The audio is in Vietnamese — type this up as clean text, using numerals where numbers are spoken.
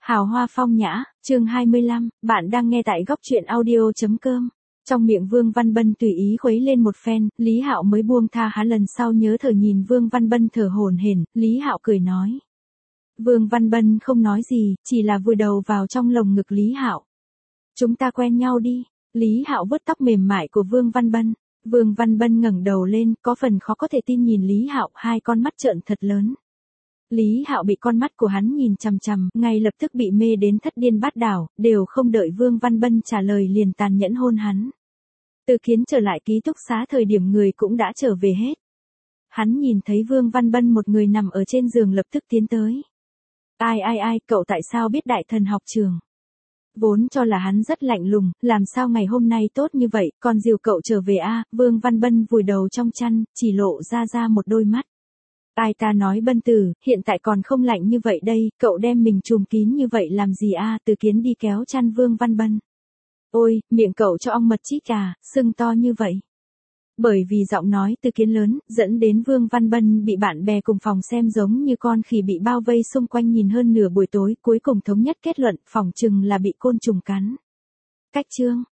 Hào hoa phong nhã, chương 25, bạn đang nghe tại góc truyện audio.com. Trong miệng Vương Văn Bân tùy ý khuấy lên một phen, Lý Hạo mới buông tha hắn, lần sau nhớ thở. Nhìn Vương Văn Bân thở hổn hển, Lý Hạo cười nói. Vương Văn Bân không nói gì, chỉ là vùi đầu vào trong lồng ngực Lý Hạo. Chúng ta quen nhau đi. Lý Hạo vuốt tóc mềm mại của Vương Văn Bân. Vương Văn Bân ngẩng đầu lên, có phần khó có thể tin nhìn Lý Hạo, hai con mắt trợn thật lớn. Lý Hạo bị con mắt của hắn nhìn chằm chằm, ngay lập tức bị mê đến thất điên bát đảo, đều không đợi Vương Văn Bân trả lời liền tàn nhẫn hôn hắn. Từ Kiến trở lại ký túc xá thời điểm người cũng đã trở về hết. Hắn nhìn thấy Vương Văn Bân một người nằm ở trên giường lập tức tiến tới. Ai, cậu tại sao biết đại thần học trường? Vốn cho là hắn rất lạnh lùng, làm sao ngày hôm nay tốt như vậy, còn dìu cậu trở về a? Vương Văn Bân vùi đầu trong chăn, chỉ lộ ra một đôi mắt. Ai ta nói Bân tử, hiện tại còn không lạnh như vậy đây, cậu đem mình trùm kín như vậy làm gì a? Từ Kiến đi kéo chăn Vương Văn Bân. Ôi, miệng cậu cho ong mật chích à, sưng to như vậy. Bởi vì giọng nói Từ Kiến lớn, dẫn đến Vương Văn Bân bị bạn bè cùng phòng xem giống như con khỉ bị bao vây xung quanh nhìn hơn nửa buổi tối, cuối cùng thống nhất kết luận phòng chừng là bị côn trùng cắn. Cách chương.